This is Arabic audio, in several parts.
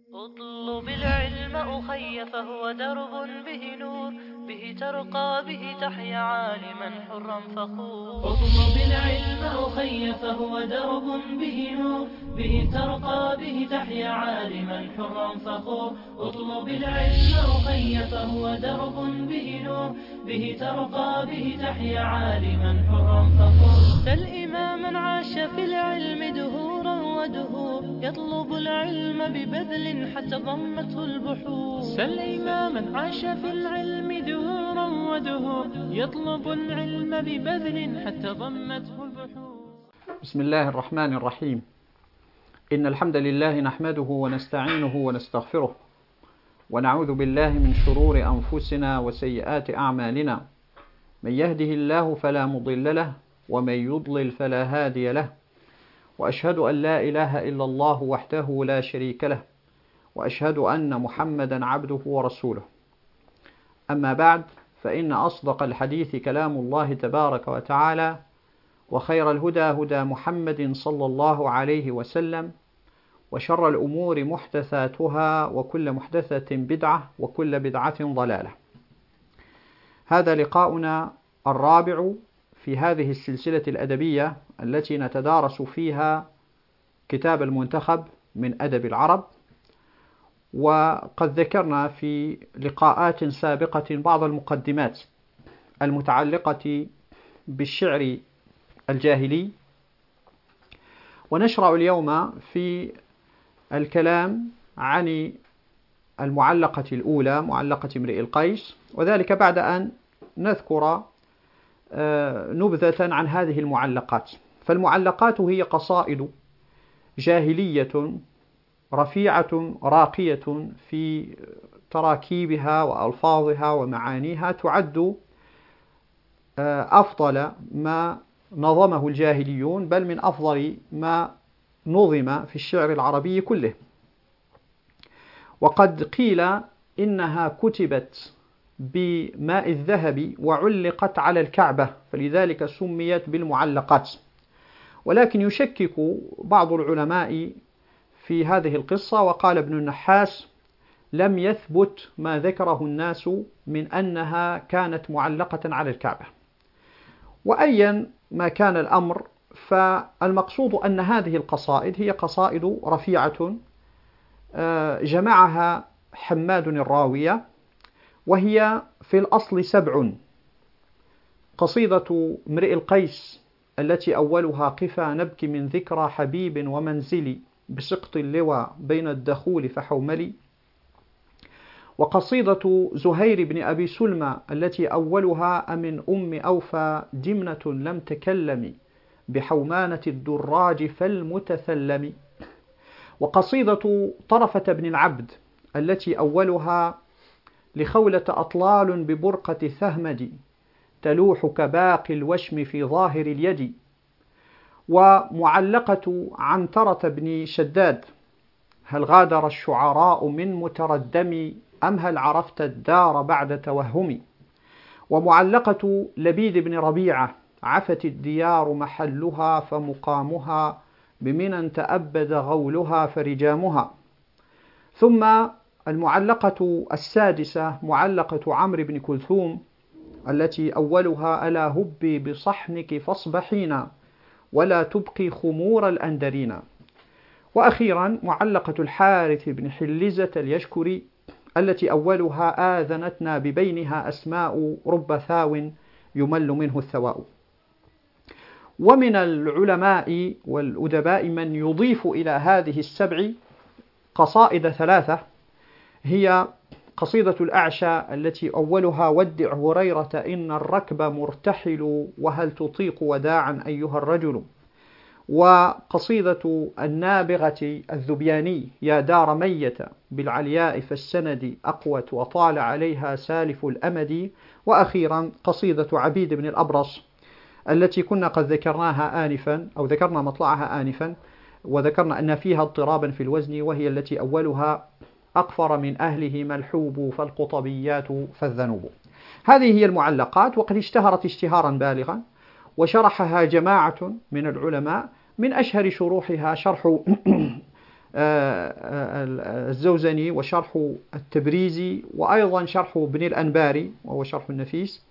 اطلب العلم أخي فهو درب به نور، به ترقى به تحيا عالما حرا فخور. اطلب العلم أخي فهو درب به نور، به ترقى به تحيا عالما حرا فخور. اطلب العلم أخي فهو درب به نور، به ترقى به تحيا عالما حرا فخور. سل إماما عاش في العلم دهورا ودهور، يطلب العلم ببذل حتى ضمته البحور. سل إماما عاش في العلم دهورا ودهور، يطلب العلم ببذل حتى ضمته البحور. بسم الله الرحمن الرحيم. إن الحمد لله نحمده ونستعينه ونستغفره، ونعوذ بالله من شرور أنفسنا وسيئات أعمالنا. من يهده الله فلا مضل له، ومن يضلل فلا هادي له. وأشهد أن لا إله إلا الله وحده لا شريك له، وأشهد أن محمدا عبده ورسوله. أما بعد، فإن أصدق الحديث كلام الله تبارك وتعالى، وخير الهدى هدى محمد صلى الله عليه وسلم، وشر الأمور محدثاتها، وكل محدثة بدعة، وكل بدعة ضلالة. هذا لقاؤنا الرابع في هذه السلسلة الأدبية التي نتدارس فيها كتاب المنتخب من أدب العرب. وقد ذكرنا في لقاءات سابقة بعض المقدمات المتعلقة بالشعر الجاهلي، ونشرع اليوم في الكلام عن المعلقة الأولى، معلقة امرئ القيس، وذلك بعد أن نذكر نبذة عن هذه المعلقات. فالمعلقات هي قصائد جاهلية رفيعة راقية في تراكيبها وألفاظها ومعانيها، تعد أفضل ما نظمه الجاهليون، بل من أفضل ما نظم في الشعر العربي كله. وقد قيل إنها كتبت بماء الذهب وعلقت على الكعبة، فلذلك سميت بالمعلقات. ولكن يشكك بعض العلماء في هذه القصة، وقال ابن النحاس: لم يثبت ما ذكره الناس من أنها كانت معلقة على الكعبة. وأيا ما كان الأمر، فالمقصود أن هذه القصائد هي قصائد رفيعة جمعها حماد الراوية، وهي في الأصل 7. قصيدة امرئ القيس التي أولها: قفا نبكي من ذكرى حبيب ومنزلي، بسقط اللوى بين الدخول فحوملي. وقصيدة زهير بن أبي سلمى التي أولها: أمن أم أوفى دمنة لم تكلم، بحومانة الدراج فالمتثلم. وقصيدة طرفة بن العبد التي أولها: لخولة أطلال ببرقة ثهمد، تلوح كباقي الوشم في ظاهر اليد. ومعلقة عنترة بن شداد: هل غادر الشعراء من متردم، أم هل عرفت الدار بعد توهم. ومعلقة لبيد بن ربيعة: عفت الديار محلها، فمقامها بمنى تأبد غولها فرجامها. ثم المعلقة السادسة معلقة عمرو بن كلثوم التي أولها: ألا هبي بصحنك فاصبحينا، ولا تبقي خمور الأندرين. وأخيرا معلقة الحارث بن حلزة اليشكري التي أولها: آذنتنا ببينها أسماء، رب ثاو يمل منه الثواء. ومن العلماء والأدباء من يضيف إلى هذه 7 قصائد 3، هي قصيدة الأعشى التي أولها: ودع هريرة إن الركب مرتحل، وهل تطيق وداعا أيها الرجل. وقصيدة النابغة الذبياني: يا دار ميت بالعلياء فالسند أقوت، وطال عليها سالف الأمد. وأخيرا قصيدة عبيد بن الأبرص التي كنا قد ذكرناها آنفا، أو ذكرنا مطلعها آنفا، وذكرنا أن فيها اضطرابا في الوزن، وهي التي أولها: أقفر من أهله ملحوب، فالقطبيات فالذنوب. هذه هي المعلقات، وقد اشتهرت اشتهارا بالغا، وشرحها جماعة من العلماء. من أشهر شروحها شرح الزوزني وشرح التبريزي وأيضا شرح ابن الأنباري وهو شرح النفيس.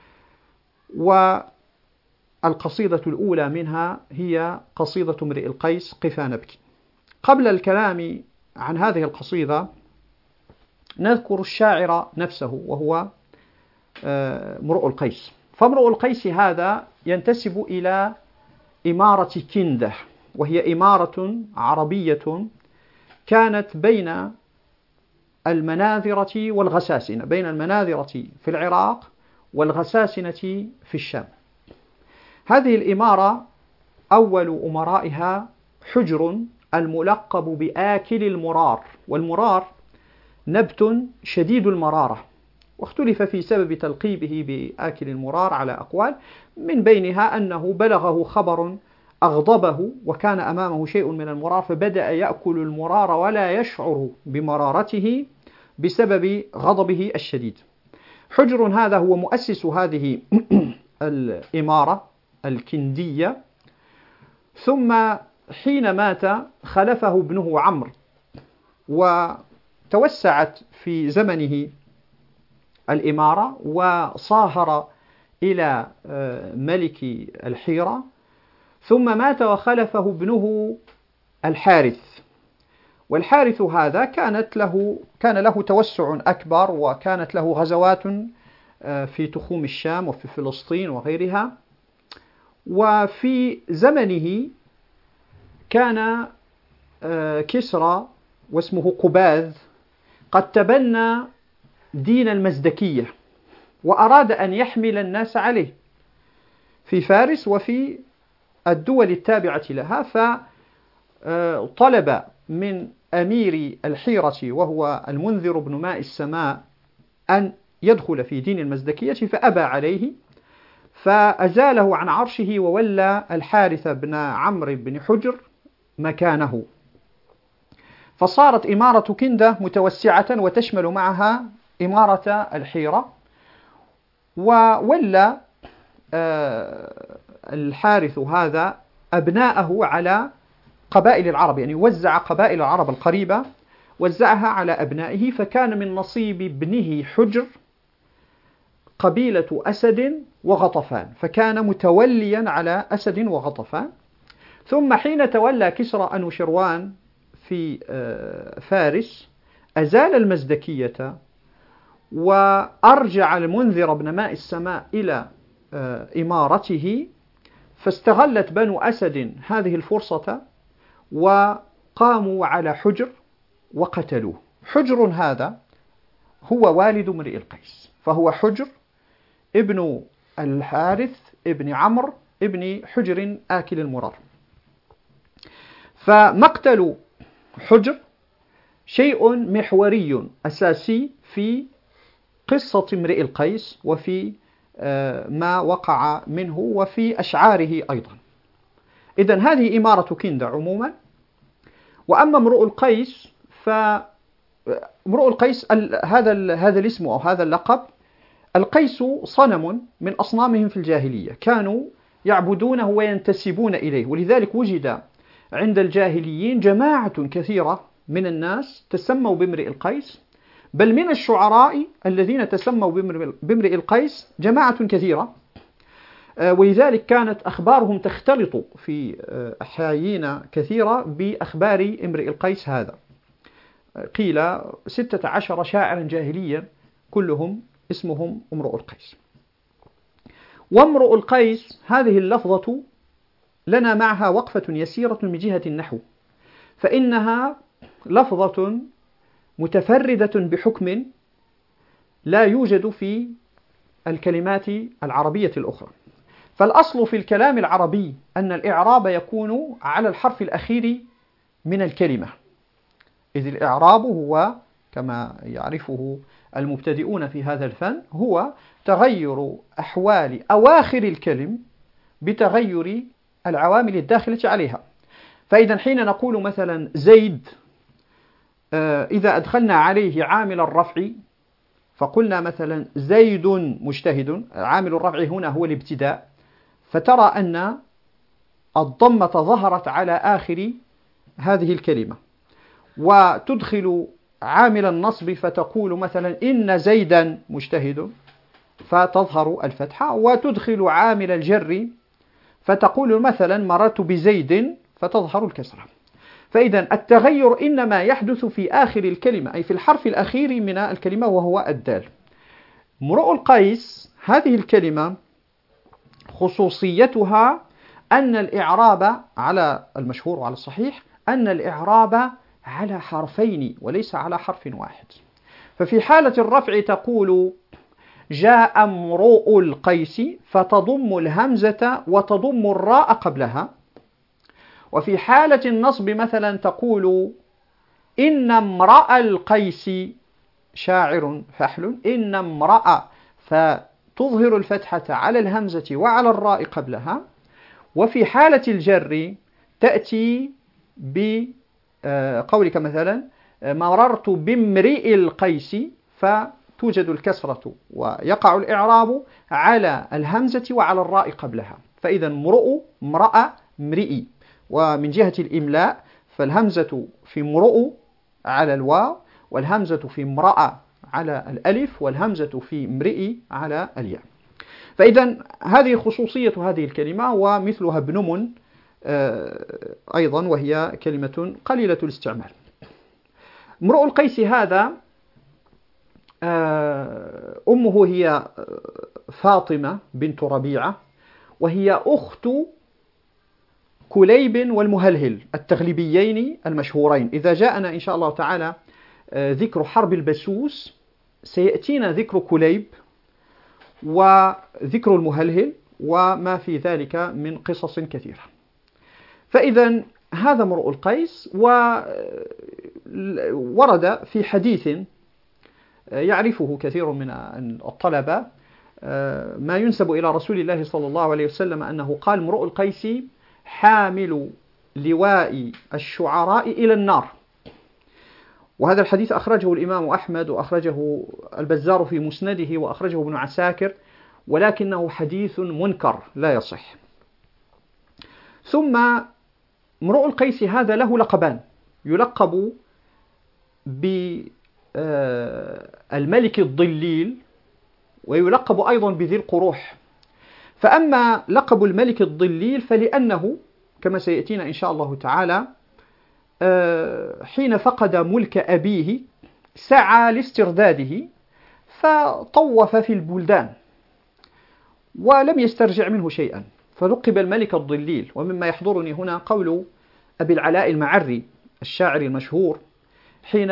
والقصيدة الأولى منها هي قصيدة امرئ القيس قفا نبكي. قبل الكلام عن هذه القصيدة نذكر الشاعر نفسه وهو امرؤ القيس. فامرؤ القيس هذا ينتسب إلى إمارة كندة، وهي إمارة عربية كانت بين المناذرة والغساسنة، بين المناذرة في العراق والغساسنة في الشام. هذه الإمارة أول أمرائها حجر الملقب بآكل المرار، والمرار نبت شديد المرارة، واختلف في سبب تلقيبه بآكل المرار على أقوال، من بينها أنه بلغه خبر أغضبه وكان أمامه شيء من المرار فبدأ يأكل المرار ولا يشعر بمرارته بسبب غضبه الشديد. حجر هذا هو مؤسس هذه الإمارة الكندية، ثم حين مات خلفه ابنه عمرو، وتوسعت في زمنه الإمارة وصاهر إلى ملك الحيرة، ثم مات وخلفه ابنه الحارث. والحارث هذا كان له توسع أكبر، وكانت له غزوات في تخوم الشام وفي فلسطين وغيرها. وفي زمنه كان كسرى واسمه قباذ قد تبنى دين المزدكية وأراد أن يحمل الناس عليه في فارس وفي الدول التابعة لها، فطلب من أمير الحيرة وهو المنذر بن ماء السماء أن يدخل في دين المزدكية فأبى عليه، فأزاله عن عرشه وولى الحارث بن عمرو بن حجر مكانه، فصارت إمارة كندة متوسعة وتشمل معها إمارة الحيرة. وولى الحارث هذا أبناءه على قبائل العرب، يعني وزع قبائل العرب القريبة وزعها على أبنائه، فكان من نصيب ابنه حجر قبيلة أسد وغطفان، فكان متوليا على أسد وغطفان. ثم حين تولى كسرى أنوشروان في فارس أزال المزدكية وأرجع المنذر بن ماء السماء إلى إمارته، فاستغلت بنو أسد هذه الفرصة وقاموا على حجر وقتلوه. حجر هذا هو والد امرئ القيس، فهو حجر ابن الحارث ابن عمرو ابن حجر آكل المرار. فمقتل حجر شيء محوري أساسي في قصة امرئ القيس وفي ما وقع منه وفي أشعاره أيضا. إذن هذه إمارة كندة عموما. وأما امرؤ القيس، فامرؤ القيس هذا الاسم أو هذا اللقب، القيس صنم من أصنامهم في الجاهلية، كانوا يعبدونه وينتسبون إليه، ولذلك وجد عند الجاهليين جماعة كثيرة من الناس تسموا بامرئ القيس، بل من الشعراء الذين تسموا بامرئ القيس جماعة كثيرة، ولذلك كانت أخبارهم تختلط في أحايين كثيرة بأخبار امرئ القيس هذا. قيل 16 شاعرا جاهليا كلهم اسمهم امرؤ القيس. وامرؤ القيس هذه اللفظة لنا معها وقفة يسيرة من جهة النحو، فإنها لفظة متفردة بحكم لا يوجد في الكلمات العربية الأخرى. فالأصل في الكلام العربي أن الإعراب يكون على الحرف الأخير من الكلمة، إذ الإعراب هو كما يعرفه المبتدئون في هذا الفن هو تغير أحوال أواخر الكلم بتغير العوامل الداخلة عليها. فإذا حين نقول مثلا زيد، إذا أدخلنا عليه عامل الرفع فقلنا مثلا زيد مجتهد، عامل الرفع هنا هو الابتداء، فترى أن الضمة ظهرت على آخر هذه الكلمة. وتدخل عامل النصب فتقول مثلا إن زيدا مجتهد فتظهر الفتحة، وتدخل عامل الجر فتقول مثلا مررت بزيد فتظهر الكسرة. فإذا التغير إنما يحدث في آخر الكلمة، أي في الحرف الأخير من الكلمة وهو الدال. امرؤ القيس هذه الكلمة خصوصيتها أن الإعراب على المشهور وعلى الصحيح أن الإعراب على حرفين وليس على حرف واحد. ففي حالة الرفع تقول جاء امرؤ القيس فتضم الهمزة وتضم الراء قبلها. وفي حالة النصب مثلا تقول إن امرأ القيس شاعر فحل، إن امرأ فتظهر الفتحة على الهمزة وعلى الراء قبلها. وفي حالة الجر تأتي بقولك مثلا مررت بامرئ القيس فتوجد الكسرة ويقع الإعراب على الهمزة وعلى الراء قبلها. فإذا مرؤ امرأ امرئ. ومن جهة الإملاء فالهمزة في مرؤ على الواو، والهمزة في امرأة على الألف، والهمزة في امرئ على الياء. فإذا هذه خصوصية هذه الكلمة، ومثلها ابن أيضا وهي كلمة قليلة الاستعمال. امرؤ القيس هذا أمه هي فاطمة بنت ربيعة، وهي أخت كليب والمهلهل التغلبيين المشهورين. إذا جاءنا إن شاء الله تعالى ذكر حرب البسوس سيأتينا ذكر كليب وذكر المهلهل وما في ذلك من قصص كثيرة. فإذا هذا امرؤ القيس، وورد في حديث يعرفه كثير من الطلبة ما ينسب إلى رسول الله صلى الله عليه وسلم أنه قال امرؤ القيس حامل لواء الشعراء إلى النار. وهذا الحديث أخرجه الإمام أحمد وأخرجه البزار في مسنده وأخرجه ابن عساكر، ولكنه حديث منكر لا يصح. ثم امرؤ القيس هذا له لقبان، يلقب بالملك الضليل ويلقب أيضا بذي القروح. فأما لقب الملك الضليل فلأنه كما سيأتينا إن شاء الله تعالى حين فقد ملك أبيه سعى لاسترداده فطوف في البلدان ولم يسترجع منه شيئا فلقب الملك الضليل. ومما يحضرني هنا قول أبي العلاء المعري الشاعر المشهور حين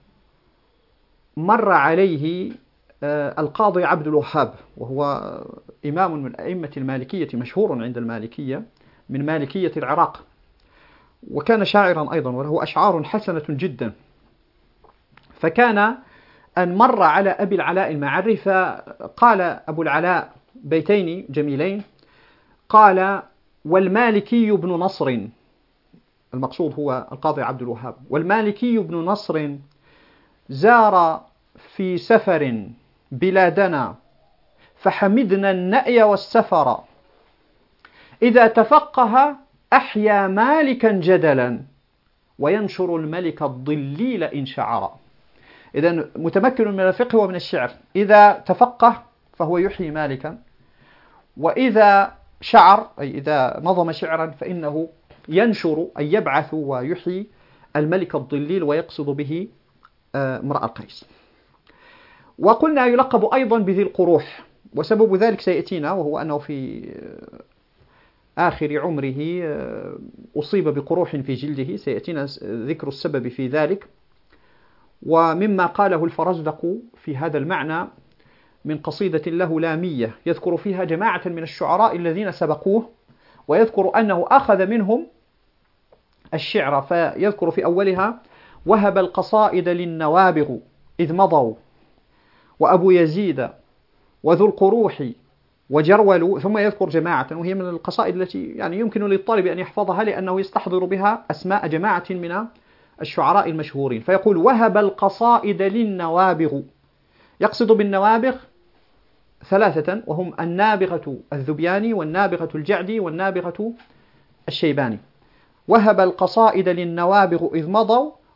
مر عليه القاضي عبد الوهاب، وهو إمام من أئمة المالكية مشهور عند المالكية من مالكية العراق، وكان شاعرا أيضا وله أشعار حسنة جدا. فكان أن مر على أبي العلاء المعري فقال أبو العلاء بيتين جميلين، قال والمالكي بن نصر، المقصود هو القاضي عبد الوهاب، والمالكي بن نصر زار في سفر بلادنا فحمدنا النأي والسفر، إذا تفقه أحيا مالكا جدلا وينشر الملك الضليل إن شعر. إذا متمكن من الفقه ومن الشعر، إذا تفقه فهو يحيي مالكا، وإذا شعر أي إذا نظم شعرا فإنه ينشر أي يبعث ويحيي الملك الضليل ويقصد به امرأ القيس. وقلنا يلقب أيضا بذي القروح، وسبب ذلك سيأتينا، وهو أنه في آخر عمره أصيب بقروح في جلده، سيأتينا ذكر السبب في ذلك. ومما قاله الفرزدق في هذا المعنى من قصيدة له لامية يذكر فيها جماعة من الشعراء الذين سبقوه، ويذكر أنه أخذ منهم الشعر، فيذكر في أولها وهب القصائد للنوابغ إذ مضوا وأبو يزيد وذو القروح وجرول، ثم يذكر جماعة، وهي من القصائد التي يعني يمكن للطالب أن يحفظها لأنه يستحضر بها أسماء جماعة من الشعراء المشهورين. فيقول وهب القصائد للنوابغ، يقصد بالنوابغ ثلاثة، وهم النابغة الذبياني والنابغة الجعدي والنابغة الشيباني. وهب القصائد للنوابغ إذ مضوا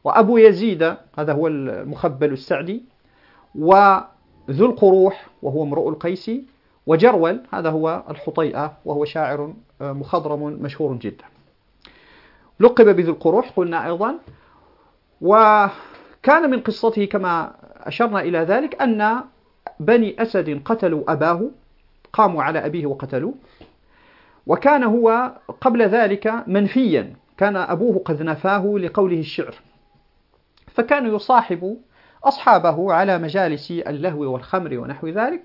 وأبو يزيد هذا هو المخبل السعدي، وذو القروح وهو امرؤ القيس، وجرول هذا هو الحطيئة وهو شاعر مخضرم مشهور جدا. لقب بذو القروح قلنا أيضا. وكان من قصته كما أشرنا إلى ذلك أن بني أسد قتلوا أباه، قاموا على أبيه وقتلوه، وكان هو قبل ذلك منفيا، كان أبوه قد نفاه لقوله الشعر، فكان يصاحب أصحابه على مجالس اللهو والخمر ونحو ذلك.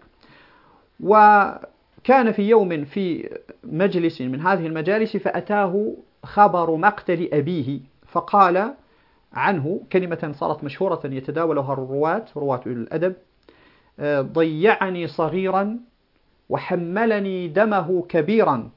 وكان في يوم في مجلس من هذه المجالس فأتاه خبر مقتل أبيه، فقال عنه كلمة صارت مشهورة يتداولها رواة الأدب: ضيعني صغيرا وحملني دمه كبيرا،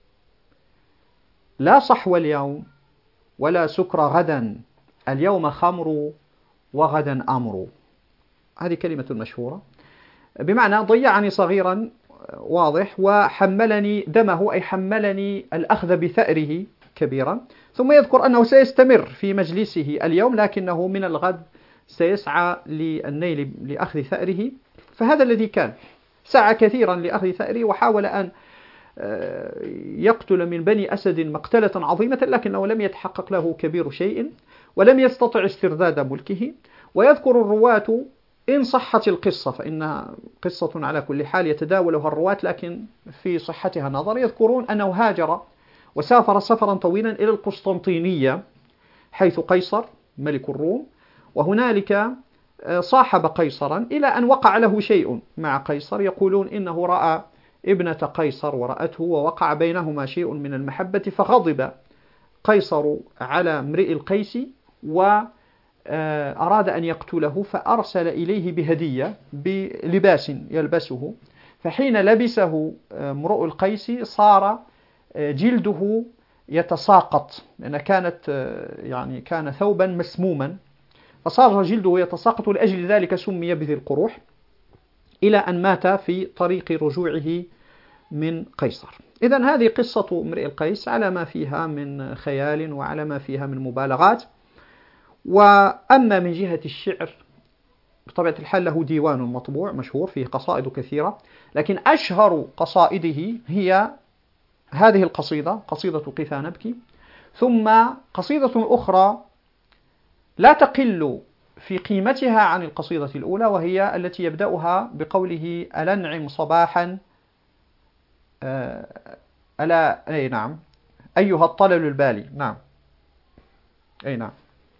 لا صحو اليوم ولا سكر غدا، اليوم خمر وغدا أمر. هذه كلمة مشهورة، بمعنى ضيعني صغيرا واضح، وحملني دمه أي حملني الأخذ بثأره كبيرا. ثم يذكر أنه سيستمر في مجلسه اليوم لكنه من الغد سيسعى للنيل لأخذ ثأره. فهذا الذي كان سعى كثيرا لأخذ ثأره، وحاول أن يقتل من بني أسد مقتلة عظيمة، لكنه لم يتحقق له كبير شيء ولم يستطع استرداد ملكه. ويذكر الرواة إن صحت القصة، فإنها قصة على كل حال يتداولها الرواة لكن في صحتها نظر، يذكرون أنه هاجر وسافر سفرا طويلا إلى القسطنطينية حيث قيصر ملك الروم، وهنالك صاحب قيصرا إلى أن وقع له شيء مع قيصر. يقولون إنه رأى ابنة قيصر ورأته ووقع بينهما شيء من المحبة، فغضب قيصر على امرئ القيس وأراد أن يقتله، فأرسل إليه بهدية بلباس يلبسه، فحين لبسه امرؤ القيس صار جلده يتساقط، لأن كان ثوبا مسموما، فصار جلده يتساقط، لأجل ذلك سمي بذي القروح، إلى أن مات في طريق رجوعه من قيصر. إذن هذه قصة امرئ القيس على ما فيها من خيال وعلى ما فيها من مبالغات. وأما من جهة الشعر بطبيعة الحال له ديوان مطبوع مشهور فيه قصائد كثيرة، لكن أشهر قصائده هي هذه القصيدة، قصيدة قفا نبكي، ثم قصيدة أخرى لا تقل في قيمتها عن القصيدة الأولى، وهي التي يبدأها بقوله: ألا نعم صباحا ألا أي نعم أيها الطلل البالي. نعم أي نعم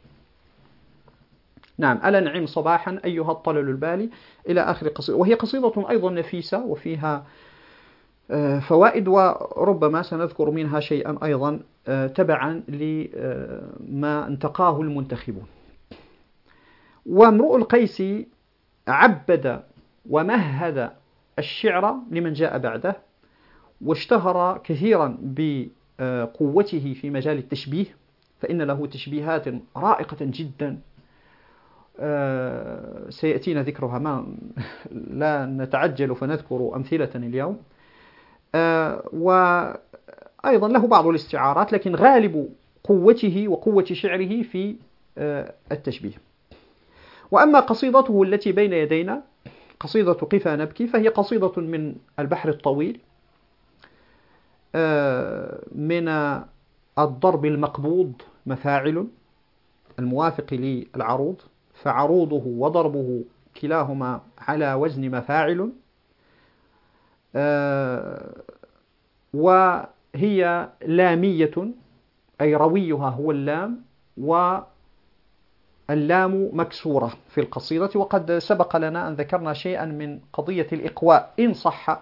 نعم ألا نعم صباحا أيها الطلل البالي إلى آخر قصيدة، وهي قصيدة أيضا نفيسة وفيها فوائد، وربما سنذكر منها شيئا أيضا تبعا لما انتقاه المنتخبون. وامرؤ القيس عبد ومهد الشعر لمن جاء بعده، واشتهر كثيرا بقوته في مجال التشبيه، فإن له تشبيهات رائقة جدا سيأتينا ذكرها، لا نتعجل فنذكر أمثلة اليوم. وأيضا له بعض الاستعارات، لكن غالب قوته وقوة شعره في التشبيه. وأما قصيدته التي بين يدينا قصيدة قفا نبكي، فهي قصيدة من البحر الطويل، من الضرب المقبوض مفاعل الموافق للعروض، فعروضه وضربه كلاهما على وزن مفاعل، وهي لامية أي رويها هو اللام، واللام مكسورة في القصيدة. وقد سبق لنا أن ذكرنا شيئا من قضية الإقواء إن صح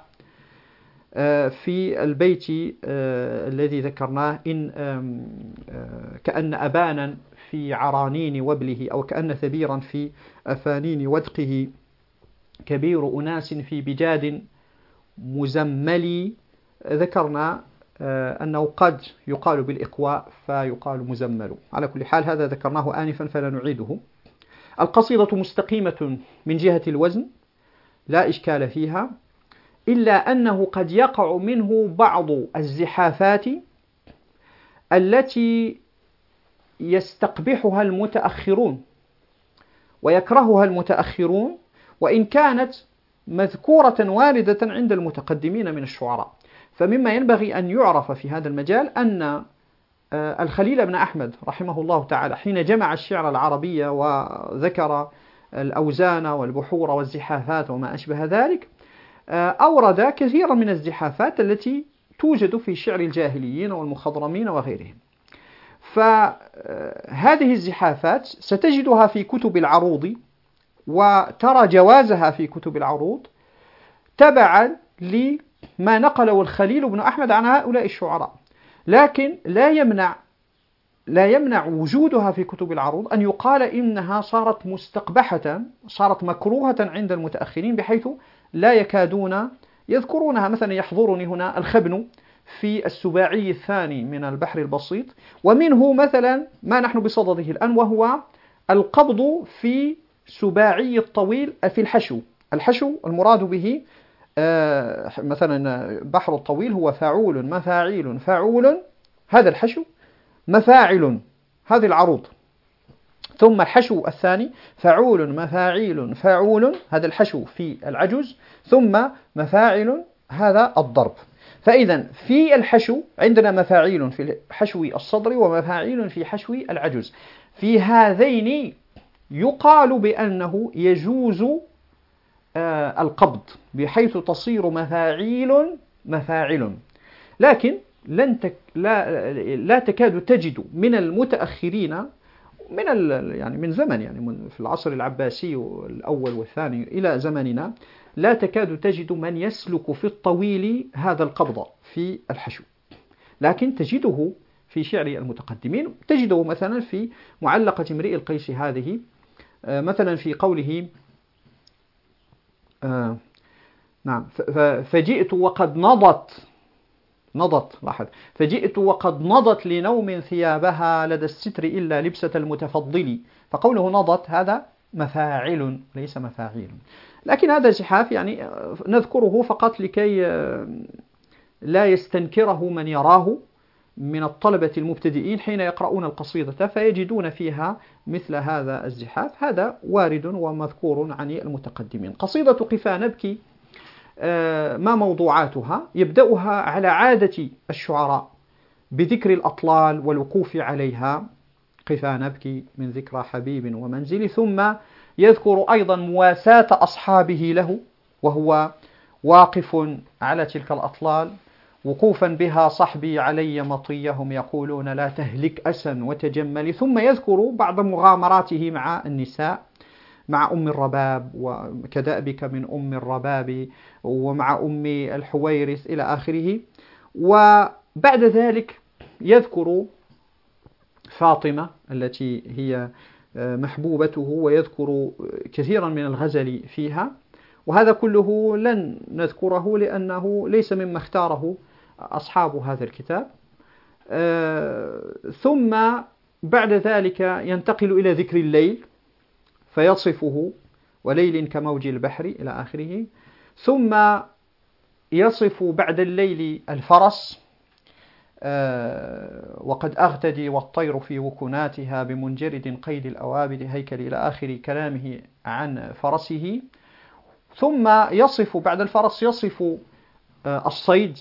في البيت الذي ذكرناه: إن كأن أبانا في عرانين وبله، أو كأن ثبيرا في أفانين ودقه، كبير أناس في بجاد مزملي. ذكرنا أنه قد يقال بالإقواء فيقال مزمل. على كل حال هذا ذكرناه آنفا فلا نعيده. القصيدة مستقيمة من جهة الوزن لا إشكال فيها، إلا أنه قد يقع منه بعض الزحافات التي يستقبحها المتأخرون ويكرهها المتأخرون، وإن كانت مذكورة واردة عند المتقدمين من الشعراء. فمما ينبغي أن يعرف في هذا المجال أن الخليل بن أحمد رحمه الله تعالى حين جمع الشعر العربي وذكر الأوزان والبحور والزحافات وما أشبه ذلك، أورد كثيرا من الزحافات التي توجد في شعر الجاهليين والمخضرمين وغيرهم. فهذه الزحافات ستجدها في كتب العروض، وترى جوازها في كتب العروض تبعا لما نقله الخليل بن أحمد عن هؤلاء الشعراء، لكن لا يمنع وجودها في كتب العروض أن يقال إنها صارت مستقبحة، صارت مكروهة عند المتأخرين، بحيث لا يكادون يذكرونها. مثلا يحضرني هنا الخبن في السباعي الثاني من البحر البسيط، ومنه مثلا ما نحن بصدده الآن، وهو القبض في سباعي الطويل في الحشو. الحشو المراد به مثلا بحر الطويل هو فاعول مفاعيل فاعول، هذا الحشو، مفاعل هذه العروض، ثم الحشو الثاني فاعول مفاعيل فاعول، هذا الحشو في العجز، ثم مفاعل هذا الضرب. فإذا في الحشو عندنا مفاعيل في حشو الصدر ومفاعيل في حشو العجز، في هذين يقال بأنه يجوز القبض بحيث تصير مفاعيل مفاعل، لكن لا تكاد تجد من المتأخرين من زمن في العصر العباسي الأول والثاني إلى زمننا، لا تكاد تجد من يسلك في الطويل هذا القبض في الحشو، لكن تجده في شعر المتقدمين. تجده مثلا في معلقة امرئ القيس هذه، مثلا في قوله نعم فجئت وقد نضت لاحظ، فجئت وقد نضت لنوم ثيابها لدى الستر إلا لبسة المتفضل، فقوله نضت هذا مفاعل ليس مفاعيل، لكن هذا زحاف نذكره فقط لكي لا يستنكره من يراه من الطلبة المبتدئين حين يقرؤون القصيدة فيجدون فيها مثل هذا الزحاف. هذا وارد ومذكور عن المتقدمين. قصيدة قفا نبكي ما موضوعاتها؟ يبدأها على عادة الشعراء بذكر الأطلال والوقوف عليها، قفا نبكي من ذكرى حبيب ومنزل، ثم يذكر أيضا مواساة أصحابه له وهو واقف على تلك الأطلال، وقوفا بها صحبي علي مطيهم يقولون لا تهلك أسا وتجمل، ثم يذكر بعض مغامراته مع النساء، مع أم الرباب وكدأبك من أم الرباب، ومع أم الحويرث إلى آخره. وبعد ذلك يذكر فاطمة التي هي محبوبته، ويذكر كثيرا من الغزل فيها، وهذا كله لن نذكره لأنه ليس مما اختاره أصحاب هذا الكتاب. ثم بعد ذلك ينتقل إلى ذكر الليل فيصفه وليل كموج البحر إلى آخره، ثم يصف بعد الليل الفرس، وقد أغتدي والطير في وكناتها بمنجرد قيد الأوابد هيكل إلى آخر كلامه عن فرسه. ثم يصف بعد الفرس يصف الصيد،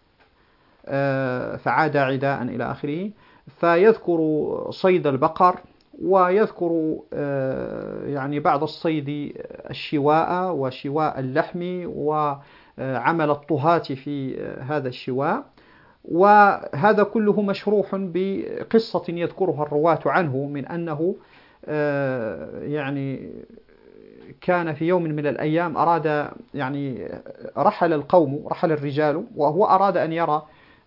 فعاد عداء إلى آخره، فيذكر صيد البقر، ويذكر بعد الصيد الشواء وشواء اللحم وعمل الطهاة في هذا الشواء. وهذا كله مشروح بقصة يذكرها الرواة عنه من أنه كان في يوم من الأيام أراد رحل الرجال، وهو أراد أن يرى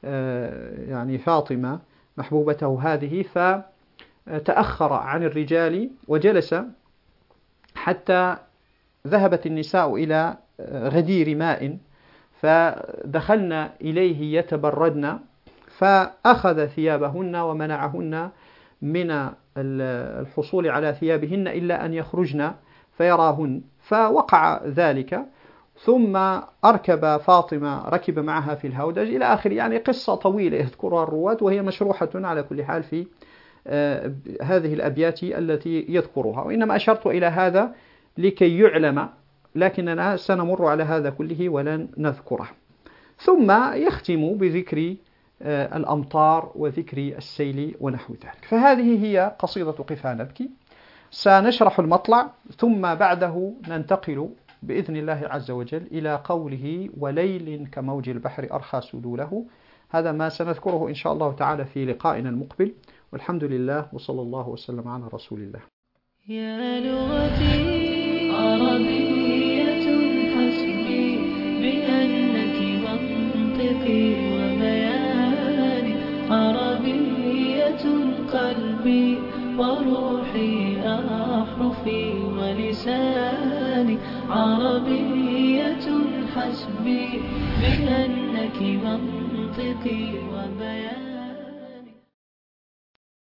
فاطمة محبوبته هذه، فتأخر عن الرجال وجلس حتى ذهبت النساء إلى غدير ماء، فدخلنا إليه يتبردن، فأخذ ثيابهن ومنعهن من الحصول على ثيابهن إلا أن يخرجن فيراهن، فوقع ذلك. ثم أركب فاطمة، ركب معها في الهودج إلى آخر، قصة طويلة يذكرها الرواة وهي مشروحة على كل حال في هذه الأبيات التي يذكرها، وإنما أشرت إلى هذا لكي يعلم، لكننا سنمر على هذا كله ولن نذكره. ثم يختم بذكر الأمطار وذكر السيل ونحو ذلك. فهذه هي قصيدة قفا نبكي. سنشرح المطلع ثم بعده ننتقل بإذن الله عز وجل إلى قوله وليل كموج البحر أرخى سدوله. هذا ما سنذكره إن شاء الله تعالى في لقائنا المقبل، والحمد لله وصلى الله وسلم على رسول الله. يا لغتي عربية حسبي بأنك منطقي وبياني، عربية قلبي وروحي أحرفي ولساني، عربية حسبي بأنك منطقي وبياني.